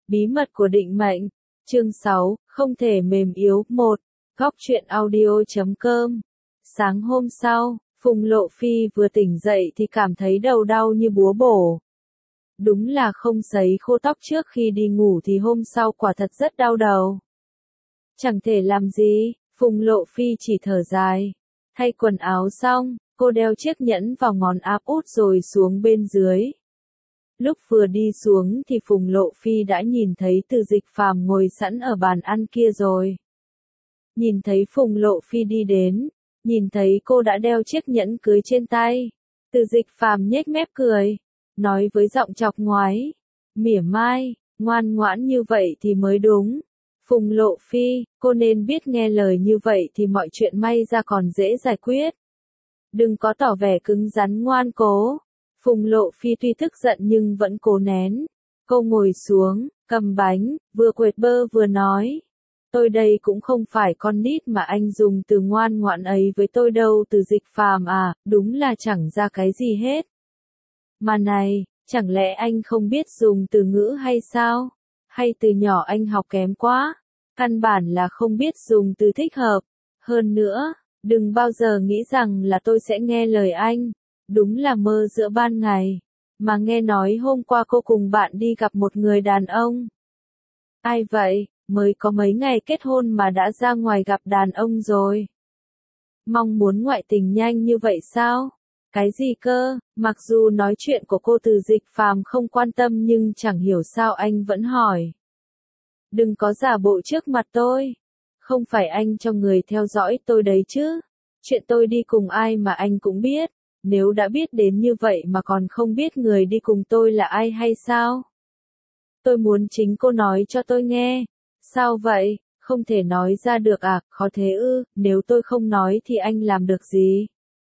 Bí mật của định mệnh. Chương 6, không thể mềm yếu. 1. Góc truyện audio.com. Sáng hôm sau, Phùng Lộ Phi vừa tỉnh dậy thì cảm thấy đầu đau như búa bổ. Đúng là không sấy khô tóc trước khi đi ngủ thì hôm sau quả thật rất đau đầu. Chẳng thể làm gì, Phùng Lộ Phi chỉ thở dài. Thay quần áo xong, cô đeo chiếc nhẫn vào ngón áp út rồi xuống bên dưới. Lúc vừa đi xuống thì Phùng Lộ Phi đã nhìn thấy Từ Dịch Phàm ngồi sẵn ở bàn ăn kia rồi. Nhìn thấy Phùng Lộ Phi đi đến, nhìn thấy cô đã đeo chiếc nhẫn cưới trên tay, Từ Dịch Phàm nhếch mép cười, nói với giọng chọc ngoáy, mỉa mai, ngoan ngoãn như vậy thì mới đúng. Phùng Lộ Phi, cô nên biết nghe lời như vậy thì mọi chuyện may ra còn dễ giải quyết. Đừng có tỏ vẻ cứng rắn ngoan cố. Phùng Lộ Phi tuy tức giận nhưng vẫn cố nén. Cô ngồi xuống, cầm bánh, vừa quệt bơ vừa nói. Tôi đây cũng không phải con nít mà anh dùng từ ngoan ngoãn ấy với tôi đâu. Từ Dịch Phàm à, đúng là chẳng ra cái gì hết. Mà này, chẳng lẽ anh không biết dùng từ ngữ hay sao? Hay từ nhỏ anh học kém quá? Căn bản là không biết dùng từ thích hợp. Hơn nữa, đừng bao giờ nghĩ rằng là tôi sẽ nghe lời anh. Đúng là mơ giữa ban ngày. Mà nghe nói hôm qua cô cùng bạn đi gặp một người đàn ông. Ai vậy, mới có mấy ngày kết hôn mà đã ra ngoài gặp đàn ông rồi. Mong muốn ngoại tình nhanh như vậy sao? Cái gì cơ? Mặc dù nói chuyện của cô Từ Dịch Phàm không quan tâm nhưng chẳng hiểu sao anh vẫn hỏi. Đừng có giả bộ trước mặt tôi. Không phải anh cho người theo dõi tôi đấy chứ. Chuyện tôi đi cùng ai mà anh cũng biết. Nếu đã biết đến như vậy mà còn không biết người đi cùng tôi là ai hay sao? Tôi muốn chính cô nói cho tôi nghe. Sao vậy? Không thể nói ra được à? Khó thế ư? Nếu tôi không nói thì anh làm được gì?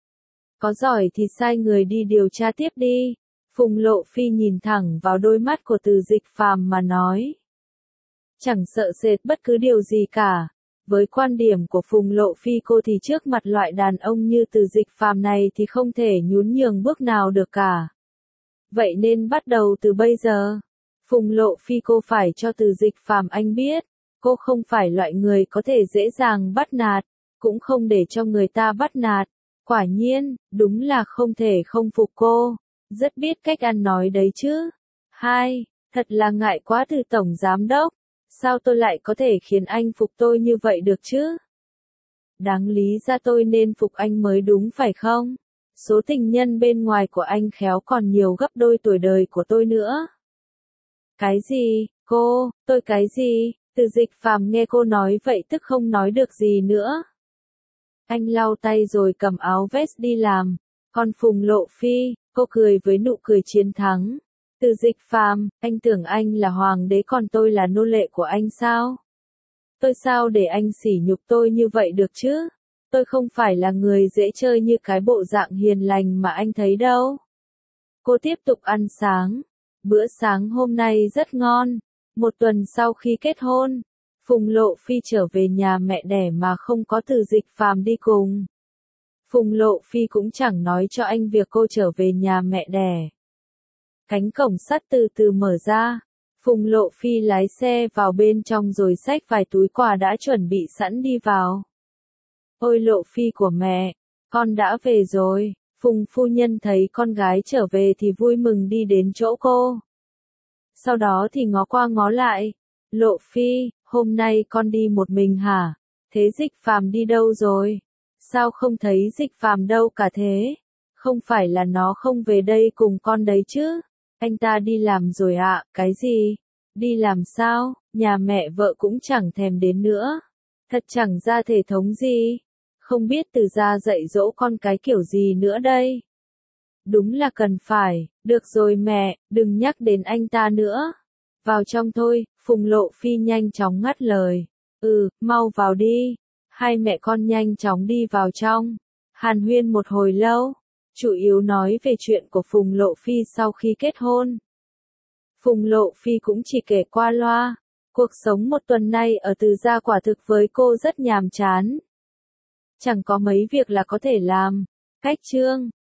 Có giỏi thì sai người đi điều tra tiếp đi. Phùng Lộ Phi nhìn thẳng vào đôi mắt của Từ Dịch Phàm mà nói. Chẳng sợ sệt bất cứ điều gì cả. Với quan điểm của Phùng Lộ Phi cô thì trước mặt loại đàn ông như Từ Dịch Phàm này thì không thể nhún nhường bước nào được cả. Vậy nên bắt đầu từ bây giờ, Phùng Lộ Phi cô phải cho Từ Dịch Phàm anh biết, cô không phải loại người có thể dễ dàng bắt nạt, cũng không để cho người ta bắt nạt. Quả nhiên, đúng là không thể không phục cô, rất biết cách ăn nói đấy chứ. 2. Thật là ngại quá Từ Tổng Giám Đốc. Sao tôi lại có thể khiến anh phục tôi như vậy được chứ? Đáng lý ra tôi nên phục anh mới đúng phải không? Số tình nhân bên ngoài của anh khéo còn nhiều gấp đôi tuổi đời của tôi nữa. Cái gì, cô, tôi cái gì? Từ Dịch Phàm nghe cô nói vậy tức không nói được gì nữa. Anh lau tay rồi cầm áo vest đi làm. Còn Phùng Lộ Phi, cô cười với nụ cười chiến thắng. Từ Dịch Phàm, anh tưởng anh là hoàng đế còn tôi là nô lệ của anh sao? Tôi sao để anh sỉ nhục tôi như vậy được chứ? Tôi không phải là người dễ chơi như cái bộ dạng hiền lành mà anh thấy đâu. Cô tiếp tục ăn sáng. Bữa sáng hôm nay rất ngon. Một tuần sau khi kết hôn, Phùng Lộ Phi trở về nhà mẹ đẻ mà không có Từ Dịch Phàm đi cùng. Phùng Lộ Phi cũng chẳng nói cho anh việc cô trở về nhà mẹ đẻ. Cánh cổng sắt từ từ mở ra, Phùng Lộ Phi lái xe vào bên trong rồi xách vài túi quà đã chuẩn bị sẵn đi vào. Ôi Lộ Phi của mẹ, con đã về rồi. Phùng phu nhân thấy con gái trở về thì vui mừng đi đến chỗ cô. Sau đó thì ngó qua ngó lại. Lộ Phi, hôm nay con đi một mình hả? Thế Dịch Phàm đi đâu rồi? Sao không thấy Dịch Phàm đâu cả thế? Không phải là nó không về đây cùng con đấy chứ? Anh ta đi làm rồi ạ. Cái gì? Đi làm sao? Nhà mẹ vợ cũng chẳng thèm đến nữa. Thật chẳng ra thể thống gì. Không biết Từ gia dạy dỗ con cái kiểu gì nữa đây. Đúng là cần phải. Được rồi mẹ, đừng nhắc đến anh ta nữa. Vào trong thôi. Phùng Lộ Phi nhanh chóng ngắt lời. Mau vào đi. Hai mẹ con nhanh chóng đi vào trong. Hàn huyên một hồi lâu. Chủ yếu nói về chuyện của Phùng Lộ Phi sau khi kết hôn. Phùng Lộ Phi cũng chỉ kể qua loa. Cuộc sống một tuần nay ở Từ gia quả thực với cô rất nhàm chán. Chẳng có mấy việc là có thể làm. Cách trương,